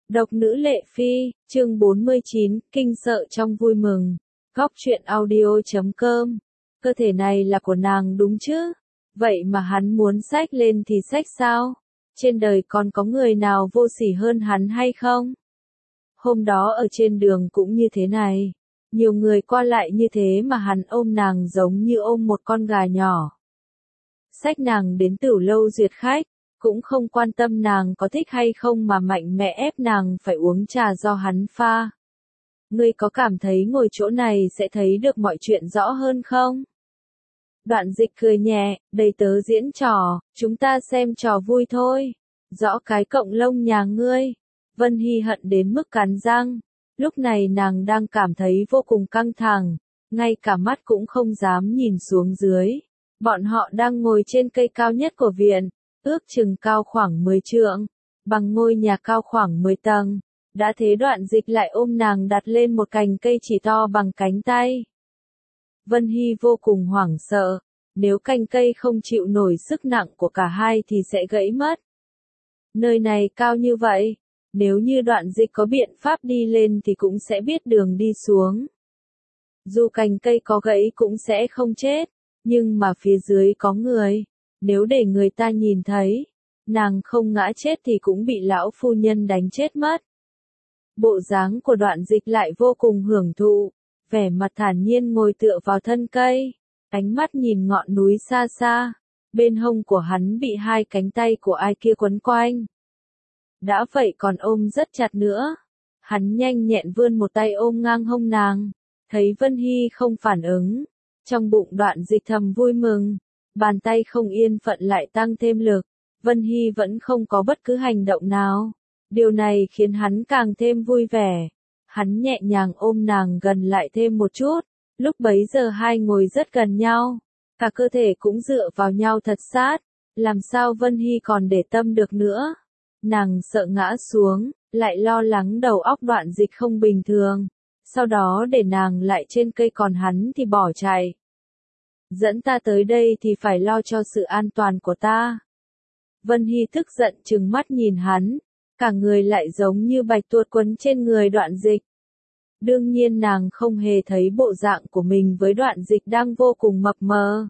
Độc nữ Lệ Phi, chương 49, kinh sợ trong vui mừng. Góc truyện audio.com. Cơ thể này là của nàng đúng chứ? Vậy mà hắn muốn xách lên thì xách sao? Trên đời còn có người nào vô sỉ hơn hắn hay không? Hôm đó ở trên đường cũng như thế này. Nhiều người qua lại như thế mà hắn ôm nàng giống như ôm một con gà nhỏ. Xách nàng đến Tửu Lâu duyệt khách. Cũng không quan tâm nàng có thích hay không mà mạnh mẽ ép nàng phải uống trà do hắn pha. Ngươi có cảm thấy ngồi chỗ này sẽ thấy được mọi chuyện rõ hơn không? Đoạn Dịch cười nhẹ, đầy tớ diễn trò, chúng ta xem trò vui thôi. Rõ cái cộng lông nhà ngươi. Vân Hy hận đến mức cắn răng. Lúc này nàng đang cảm thấy vô cùng căng thẳng, ngay cả mắt cũng không dám nhìn xuống dưới. Bọn họ đang ngồi trên cây cao nhất của viện. Ước chừng cao khoảng 10 trượng, bằng ngôi nhà cao khoảng 10 tầng. Đã thế Đoạn Dịch lại ôm nàng đặt lên một cành cây chỉ to bằng cánh tay. Vân Hy vô cùng hoảng sợ, nếu cành cây không chịu nổi sức nặng của cả hai thì sẽ gãy mất. Nơi này cao như vậy, nếu như Đoạn Dịch có biện pháp đi lên thì cũng sẽ biết đường đi xuống. Dù cành cây có gãy cũng sẽ không chết, nhưng mà phía dưới có người. Nếu để người ta nhìn thấy, nàng không ngã chết thì cũng bị lão phu nhân đánh chết mất. Bộ dáng của Đoạn Dịch lại vô cùng hưởng thụ, vẻ mặt thản nhiên ngồi tựa vào thân cây, ánh mắt nhìn ngọn núi xa xa, bên hông của hắn bị hai cánh tay của ai kia quấn quanh. Đã vậy còn ôm rất chặt nữa, hắn nhanh nhẹn vươn một tay ôm ngang hông nàng, thấy Vân Hy không phản ứng, trong bụng Đoạn Dịch thầm vui mừng. Bàn tay không yên phận lại tăng thêm lực, Vân Hy vẫn không có bất cứ hành động nào. Điều này khiến hắn càng thêm vui vẻ. Hắn nhẹ nhàng ôm nàng gần lại thêm một chút, lúc bấy giờ hai ngồi rất gần nhau, cả cơ thể cũng dựa vào nhau thật sát, làm sao Vân Hy còn để tâm được nữa. Nàng sợ ngã xuống, lại lo lắng đầu óc Đoạn Dịch không bình thường, sau đó để nàng lại trên cây còn hắn thì bỏ chạy. Dẫn ta tới đây thì phải lo cho sự an toàn của ta. Vân Hy tức giận trừng mắt nhìn hắn, cả người lại giống như bạch tuộc quấn trên người Đoạn Dịch. Đương nhiên nàng không hề thấy bộ dạng của mình với Đoạn Dịch đang vô cùng mập mờ.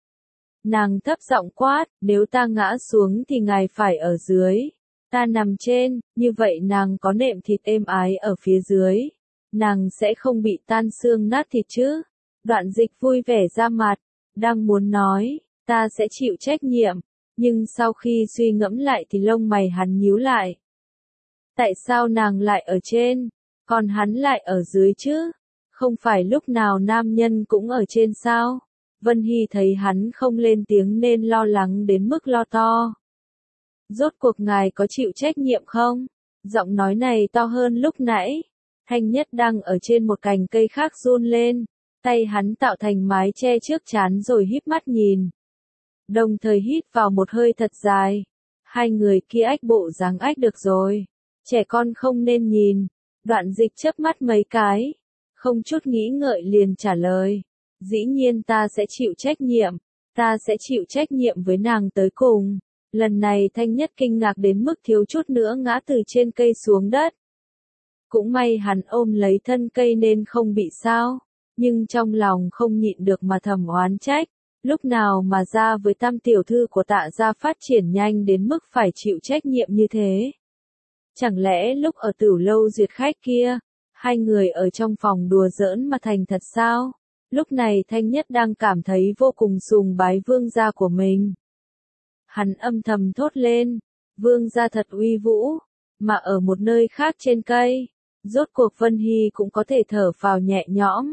Nàng thấp giọng quát, nếu ta ngã xuống thì ngài phải ở dưới, ta nằm trên, như vậy nàng có nệm thịt êm ái ở phía dưới, nàng sẽ không bị tan xương nát thịt chứ. Đoạn Dịch vui vẻ ra mặt. Đang muốn nói, ta sẽ chịu trách nhiệm, nhưng sau khi suy ngẫm lại thì lông mày hắn nhíu lại. Tại sao nàng lại ở trên, còn hắn lại ở dưới chứ? Không phải lúc nào nam nhân cũng ở trên sao? Vân Hy thấy hắn không lên tiếng nên lo lắng đến mức lo to. Rốt cuộc ngài có chịu trách nhiệm không? Giọng nói này to hơn lúc nãy. Thanh Nhất đang ở trên một cành cây khác run lên. Tay hắn tạo thành mái che trước trán rồi híp mắt nhìn. Đồng thời hít vào một hơi thật dài. Hai người kia ách bộ dáng ách được rồi. Trẻ con không nên nhìn. Đoạn Dịch chớp mắt mấy cái. Không chút nghĩ ngợi liền trả lời. Dĩ nhiên ta sẽ chịu trách nhiệm. Ta sẽ chịu trách nhiệm với nàng tới cùng. Lần này Thanh Nhất kinh ngạc đến mức thiếu chút nữa ngã từ trên cây xuống đất. Cũng may hắn ôm lấy thân cây nên không bị sao. Nhưng trong lòng không nhịn được mà thầm oán trách, lúc nào mà ra với Tam tiểu thư của Tạ gia phát triển nhanh đến mức phải chịu trách nhiệm như thế. Chẳng lẽ lúc ở Tửu Lâu duyệt khách kia, hai người ở trong phòng đùa giỡn mà thành thật sao? Lúc này Thanh Nhất đang cảm thấy vô cùng sùng bái vương gia của mình. Hắn âm thầm thốt lên, vương gia thật uy vũ, mà ở một nơi khác trên cây, rốt cuộc Vân Hy cũng có thể thở phào nhẹ nhõm.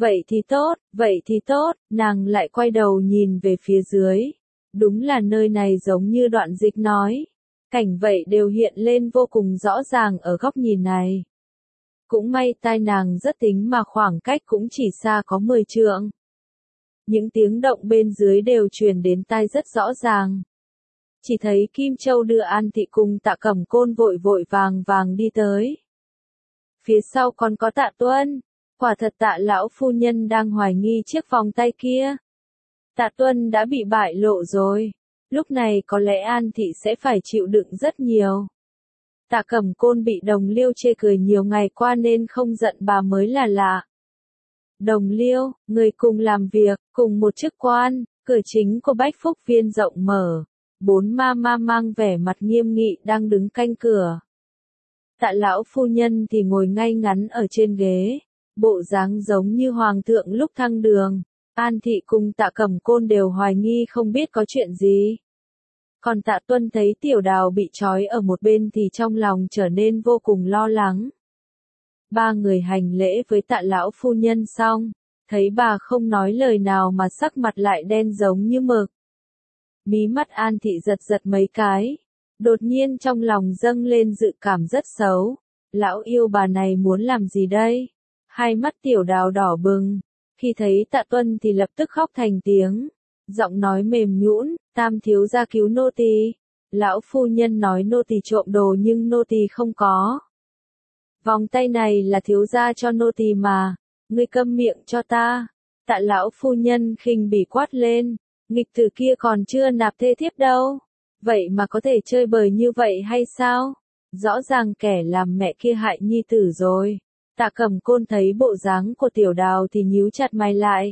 Vậy thì tốt, nàng lại quay đầu nhìn về phía dưới. Đúng là nơi này giống như Đoạn Dịch nói. Cảnh vậy đều hiện lên vô cùng rõ ràng ở góc nhìn này. Cũng may tai nàng rất tính mà khoảng cách cũng chỉ xa có 10 trượng. Những tiếng động bên dưới đều truyền đến tai rất rõ ràng. Chỉ thấy Kim Châu đưa An Thị cùng Tạ Cẩm Côn vội vội vàng vàng đi tới. Phía sau còn có Tạ Tuân. Quả thật Tạ lão phu nhân đang hoài nghi chiếc vòng tay kia. Tạ Tuân đã bị bại lộ rồi. Lúc này có lẽ An Thị sẽ phải chịu đựng rất nhiều. Tạ Cẩm Côn bị Đồng Liêu chê cười nhiều ngày qua nên không giận bà mới là lạ. Đồng Liêu, người cùng làm việc, cùng một chức quan, cửa chính của Bách Phúc Viên rộng mở. 4 ma mang vẻ mặt nghiêm nghị đang đứng canh cửa. Tạ lão phu nhân thì ngồi ngay ngắn ở trên ghế, bộ dáng giống như hoàng thượng lúc thăng đường. An Thị cùng Tạ Cẩm Côn đều hoài nghi không biết có chuyện gì. Còn Tạ Tuân thấy Tiểu Đào bị trói ở một bên thì trong lòng trở nên vô cùng lo lắng. Ba người hành lễ với Tạ lão phu nhân xong, thấy bà không nói lời nào mà sắc mặt lại đen giống như mực. Mí mắt An Thị giật giật mấy cái, đột nhiên trong lòng dâng lên dự cảm rất xấu. Lão yêu bà này muốn làm gì đây? Hai mắt Tiểu Đào đỏ bừng, khi thấy Tạ Tuân thì lập tức khóc thành tiếng. Giọng nói mềm nhũn, Tam thiếu gia cứu nô tỳ. Lão phu nhân nói nô tỳ trộm đồ nhưng nô tỳ không có. Vòng tay này là thiếu gia cho nô tỳ mà, ngươi câm miệng cho ta. Tạ lão phu nhân khinh bỉ quát lên, nghịch tử kia còn chưa nạp thê thiếp đâu. Vậy mà có thể chơi bời như vậy hay sao? Rõ ràng kẻ làm mẹ kia hại nhi tử rồi. Tạ Cẩm Côn thấy bộ dáng của Tiểu Đào thì nhíu chặt mày lại.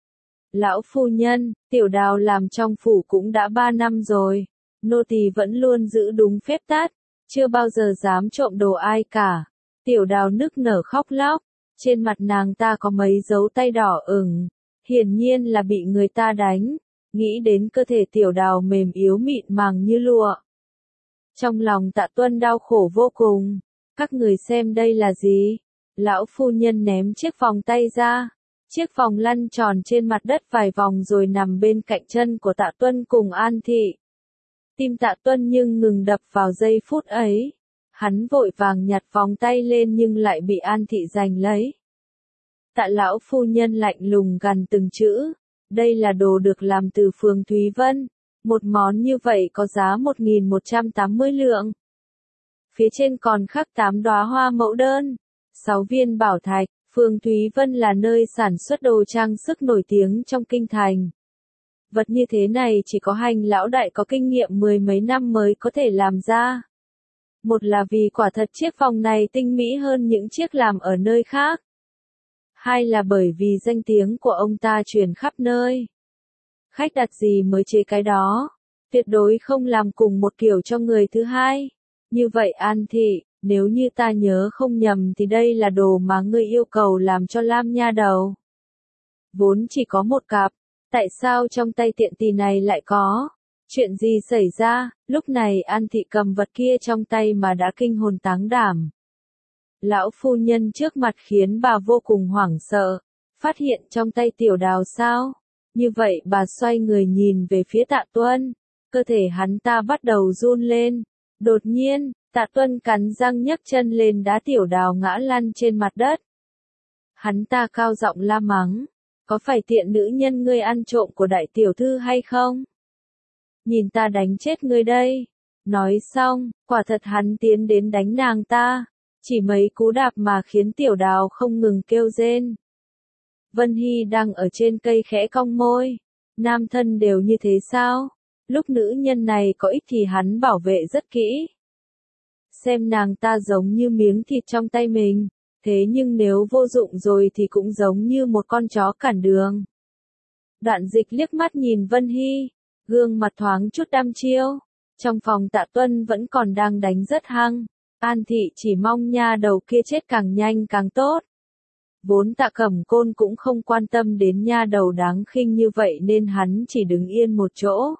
Lão phu nhân, Tiểu Đào làm trong phủ cũng đã 3 năm rồi. Nô tỳ vẫn luôn giữ đúng phép tắc, chưa bao giờ dám trộm đồ ai cả. Tiểu Đào nức nở khóc lóc, trên mặt nàng ta có mấy dấu tay đỏ ửng, hiển nhiên là bị người ta đánh. Nghĩ đến cơ thể Tiểu Đào mềm yếu mịn màng như lụa. Trong lòng Tạ Tuân đau khổ vô cùng. Các người xem đây là gì? Lão phu nhân ném chiếc vòng tay ra. Chiếc vòng lăn tròn trên mặt đất vài vòng rồi nằm bên cạnh chân của Tạ Tuân cùng An Thị. Tim Tạ Tuân nhưng ngừng đập vào giây phút ấy. Hắn vội vàng nhặt vòng tay lên nhưng lại bị An Thị giành lấy. Tạ lão phu nhân lạnh lùng gằn từng chữ. Đây là đồ được làm từ phường Thúy Vân. Một món như vậy có giá 1.180 lượng. Phía trên còn khắc 8 đóa hoa mẫu đơn, 6 viên bảo thạch. Phường Thúy Vân là nơi sản xuất đồ trang sức nổi tiếng trong kinh thành. Vật như thế này chỉ có Hành lão đại có kinh nghiệm 10 mấy năm mới có thể làm ra. Một là vì quả thật chiếc vòng này tinh mỹ hơn những chiếc làm ở nơi khác. Hai là bởi vì danh tiếng của ông ta truyền khắp nơi. Khách đặt gì mới chế cái đó. Tuyệt đối không làm cùng một kiểu cho người thứ hai. Như vậy An Thị, nếu như ta nhớ không nhầm thì đây là đồ mà ngươi yêu cầu làm cho Lam nha đầu. Vốn chỉ có một cặp, tại sao trong tay tiện tỳ này lại có? Chuyện gì xảy ra? Lúc này An Thị cầm vật kia trong tay mà đã kinh hồn táng đảm. Lão phu nhân trước mặt khiến bà vô cùng hoảng sợ, phát hiện trong tay Tiểu Đào sao? Như vậy bà xoay người nhìn về phía Tạ Tuân, cơ thể hắn ta bắt đầu run lên. Đột nhiên, Tạ Tuân cắn răng nhấc chân lên đá Tiểu Đào ngã lăn trên mặt đất. Hắn ta cao giọng la mắng, có phải tiện nữ nhân ngươi ăn trộm của đại tiểu thư hay không? Nhìn ta đánh chết ngươi đây. Nói xong, quả thật hắn tiến đến đánh nàng ta, chỉ mấy cú đạp mà khiến Tiểu Đào không ngừng kêu rên. Vân Hy đang ở trên cây khẽ cong môi, nam thân đều như thế sao? Lúc nữ nhân này có ích thì hắn bảo vệ rất kỹ. Xem nàng ta giống như miếng thịt trong tay mình, thế nhưng nếu vô dụng rồi thì cũng giống như một con chó cản đường. Đoạn Dịch liếc mắt nhìn Vân Hy, gương mặt thoáng chút đăm chiêu. Trong phòng Tạ Tuân vẫn còn đang đánh rất hăng. An Thị chỉ mong nha đầu kia chết càng nhanh càng tốt. Vốn Tạ Cẩm Côn cũng không quan tâm đến nha đầu đáng khinh như vậy nên hắn chỉ đứng yên một chỗ.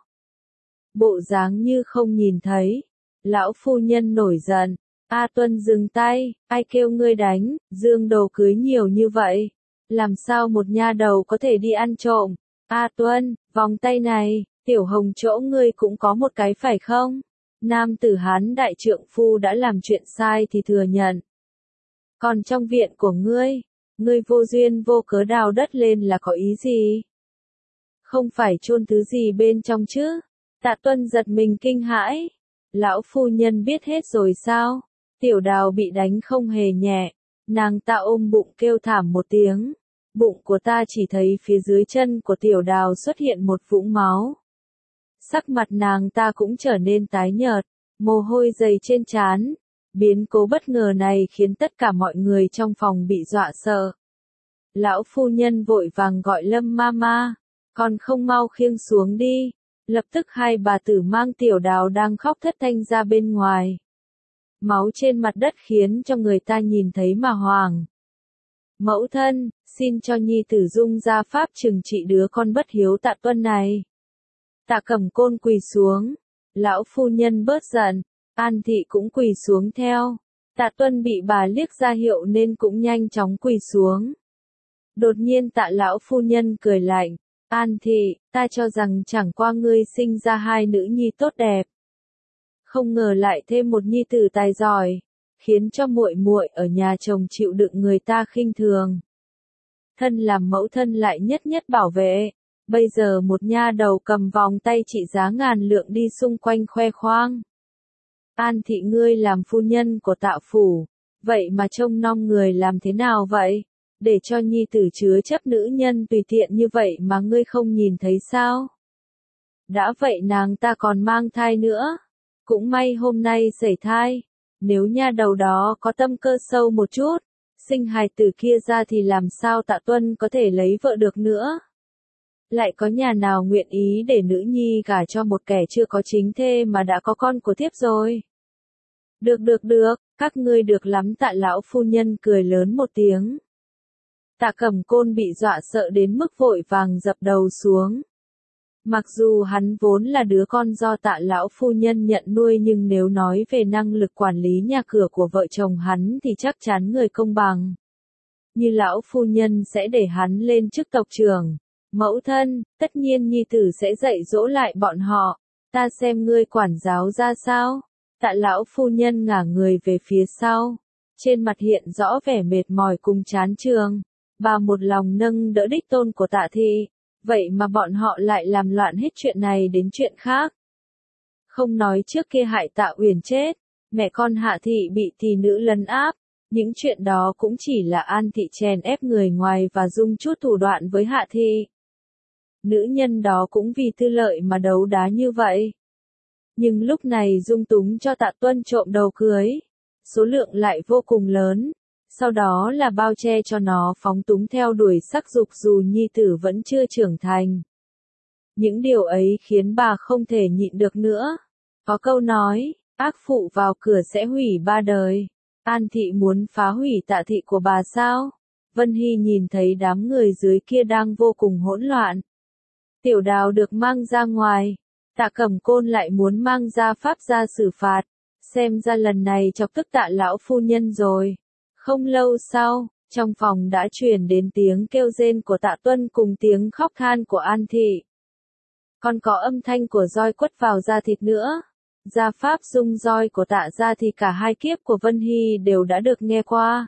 Bộ dáng như không nhìn thấy. Lão phu nhân nổi giận. A Tuân dừng tay, ai kêu ngươi đánh, dương đồ cưới nhiều như vậy. Làm sao một nha đầu có thể đi ăn trộm? A Tuân, vòng tay này, Tiểu Hồng chỗ ngươi cũng có một cái phải không? Nam tử Hán đại trượng phu đã làm chuyện sai thì thừa nhận. Còn trong viện của ngươi vô duyên vô cớ đào đất lên là có ý gì? Không phải chôn thứ gì bên trong chứ? Tạ Tuân giật mình kinh hãi. Lão phu nhân biết hết rồi sao? Tiểu Đào bị đánh không hề nhẹ. Nàng ta ôm bụng kêu thảm một tiếng. Bụng của ta chỉ thấy phía dưới chân của Tiểu Đào xuất hiện một vũng máu. Sắc mặt nàng ta cũng trở nên tái nhợt, mồ hôi dày trên trán. Biến cố bất ngờ này khiến tất cả mọi người trong phòng bị dọa sợ. Lão phu nhân vội vàng gọi Lâm Mama, con không mau khiêng xuống đi. Lập tức hai bà tử mang Tiểu Đào đang khóc thất thanh ra bên ngoài. Máu trên mặt đất khiến cho người ta nhìn thấy mà hoảng. Mẫu thân, xin cho nhi tử dung ra pháp trừng trị đứa con bất hiếu Tạ Tuân này. Tạ Cẩm Côn quỳ xuống, lão phu nhân bớt giận, An Thị cũng quỳ xuống theo. Tạ Tuân bị bà liếc ra hiệu nên cũng nhanh chóng quỳ xuống. Đột nhiên Tạ lão phu nhân cười lạnh, An Thị, ta cho rằng chẳng qua ngươi sinh ra hai nữ nhi tốt đẹp. Không ngờ lại thêm một nhi tử tài giỏi, khiến cho muội muội ở nhà chồng chịu đựng người ta khinh thường. Thân làm mẫu thân lại nhất nhất bảo vệ, bây giờ một nha đầu cầm vòng tay trị giá ngàn lượng đi xung quanh khoe khoang. An Thị ngươi làm phu nhân của Tạ phủ, vậy mà trông nom người làm thế nào vậy? Để cho nhi tử chứa chấp nữ nhân tùy tiện như vậy mà ngươi không nhìn thấy sao? Đã vậy nàng ta còn mang thai nữa. Cũng may hôm nay sẩy thai. Nếu nha đầu đó có tâm cơ sâu một chút, sinh hài tử kia ra thì làm sao Tạ Tuân có thể lấy vợ được nữa? Lại có nhà nào nguyện ý để nữ nhi gả cho một kẻ chưa có chính thê mà đã có con của thiếp rồi? Được, các ngươi được lắm. Tạ lão phu nhân cười lớn một tiếng. Tạ Cẩm Côn bị dọa sợ đến mức vội vàng dập đầu xuống. Mặc dù hắn vốn là đứa con do Tạ lão phu nhân nhận nuôi nhưng nếu nói về năng lực quản lý nhà cửa của vợ chồng hắn thì chắc chắn người công bằng. Như lão phu nhân sẽ để hắn lên chức tộc trưởng. Mẫu thân, tất nhiên nhi tử sẽ dạy dỗ lại bọn họ. Ta xem ngươi quản giáo ra sao? Tạ lão phu nhân ngả người về phía sau. Trên mặt hiện rõ vẻ mệt mỏi cùng chán chường. Bà một lòng nâng đỡ đích tôn của Tạ thị. Vậy mà bọn họ lại làm loạn hết chuyện này đến chuyện khác. Không nói trước kia hại Tạ Uyển chết, mẹ con Hạ thị bị tỷ nữ lấn áp, những chuyện đó cũng chỉ là An Thị chèn ép người ngoài và dùng chút thủ đoạn với Hạ thị. Nữ nhân đó cũng vì tư lợi mà đấu đá như vậy. Nhưng lúc này dung túng cho Tạ Tuân trộm đầu cưới, số lượng lại vô cùng lớn. Sau đó là bao che cho nó phóng túng theo đuổi sắc dục dù nhi tử vẫn chưa trưởng thành. Những điều ấy khiến bà không thể nhịn được nữa. Có câu nói, ác phụ vào cửa sẽ hủy ba đời. An Thị muốn phá hủy Tạ thị của bà sao? Vân Hy nhìn thấy đám người dưới kia đang vô cùng hỗn loạn. Tiểu Đào được mang ra ngoài. Tạ Cẩm Côn lại muốn mang ra pháp ra xử phạt. Xem ra lần này chọc tức Tạ lão phu nhân rồi. Không lâu sau, trong phòng đã truyền đến tiếng kêu rên của Tạ Tuân cùng tiếng khóc than của An Thị. Còn có âm thanh của roi quất vào da thịt nữa. Gia pháp dung roi của Tạ gia thì cả hai kiếp của Vân Hy đều đã được nghe qua.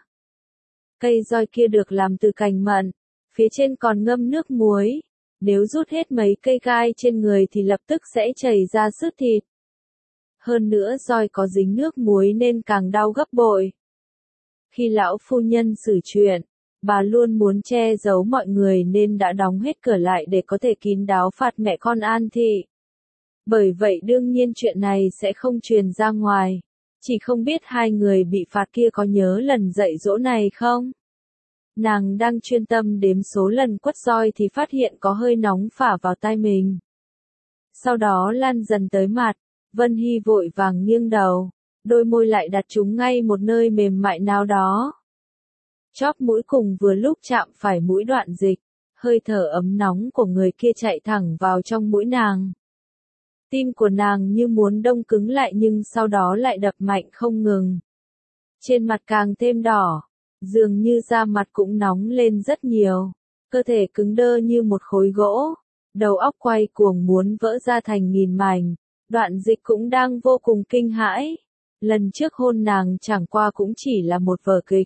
Cây roi kia được làm từ cành mận, phía trên còn ngâm nước muối. Nếu rút hết mấy cây gai trên người thì lập tức sẽ chảy ra sứt thịt. Hơn nữa roi có dính nước muối nên càng đau gấp bội. Khi lão phu nhân xử chuyện, bà luôn muốn che giấu mọi người nên đã đóng hết cửa lại để có thể kín đáo phạt mẹ con An Thị. Bởi vậy đương nhiên chuyện này sẽ không truyền ra ngoài. Chỉ không biết hai người bị phạt kia có nhớ lần dạy dỗ này không? Nàng đang chuyên tâm đếm số lần quất roi thì phát hiện có hơi nóng phả vào tai mình. Sau đó lan dần tới mặt, Vân Hy vội vàng nghiêng đầu. Đôi môi lại đặt chúng ngay một nơi mềm mại nào đó. Chóp mũi cùng vừa lúc chạm phải mũi Đoạn Dịch, hơi thở ấm nóng của người kia chạy thẳng vào trong mũi nàng. Tim của nàng như muốn đông cứng lại nhưng sau đó lại đập mạnh không ngừng. Trên mặt càng thêm đỏ, dường như da mặt cũng nóng lên rất nhiều, cơ thể cứng đơ như một khối gỗ, đầu óc quay cuồng muốn vỡ ra thành nghìn mảnh. Đoạn Dịch cũng đang vô cùng kinh hãi. Lần trước hôn nàng chẳng qua cũng chỉ là một vở kịch.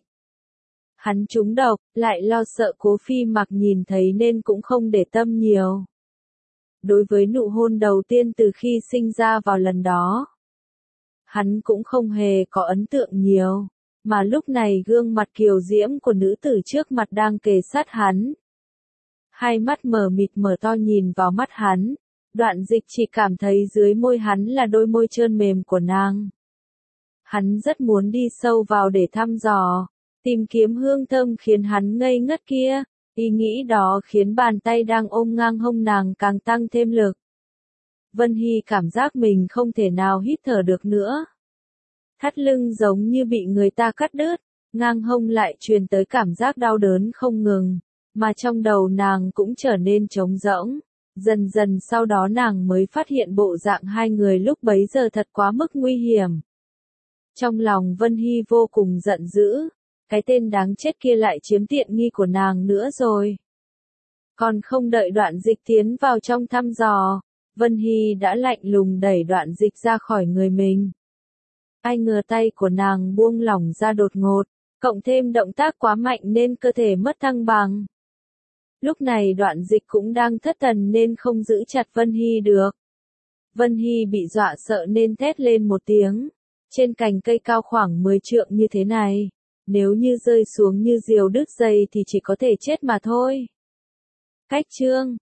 Hắn trúng độc, lại lo sợ Cố Phi Mặc nhìn thấy nên cũng không để tâm nhiều. Đối với nụ hôn đầu tiên từ khi sinh ra vào lần đó, hắn cũng không hề có ấn tượng nhiều, mà lúc này gương mặt kiều diễm của nữ tử trước mặt đang kề sát hắn. Hai mắt mờ mịt mở to nhìn vào mắt hắn, Đoạn Dịch chỉ cảm thấy dưới môi hắn là đôi môi trơn mềm của nàng. Hắn rất muốn đi sâu vào để thăm dò, tìm kiếm hương thơm khiến hắn ngây ngất kia. Ý nghĩ đó khiến bàn tay đang ôm ngang hông nàng càng tăng thêm lực. Vân Hy cảm giác mình không thể nào hít thở được nữa. Thắt lưng giống như bị người ta cắt đứt, ngang hông lại truyền tới cảm giác đau đớn không ngừng, mà trong đầu nàng cũng trở nên trống rỗng. Dần dần sau đó nàng mới phát hiện bộ dạng hai người lúc bấy giờ thật quá mức nguy hiểm. Trong lòng Vân Hy vô cùng giận dữ, cái tên đáng chết kia lại chiếm tiện nghi của nàng nữa rồi. Còn không đợi Đoạn Dịch tiến vào trong thăm dò, Vân Hy đã lạnh lùng đẩy Đoạn Dịch ra khỏi người mình. Ai ngờ tay của nàng buông lỏng ra đột ngột, cộng thêm động tác quá mạnh nên cơ thể mất thăng bằng. Lúc này Đoạn Dịch cũng đang thất thần nên không giữ chặt Vân Hy được. Vân Hy bị dọa sợ nên thét lên một tiếng. Trên cành cây cao khoảng 10 trượng như thế này, nếu như rơi xuống như diều đứt dây thì chỉ có thể chết mà thôi. Cách chương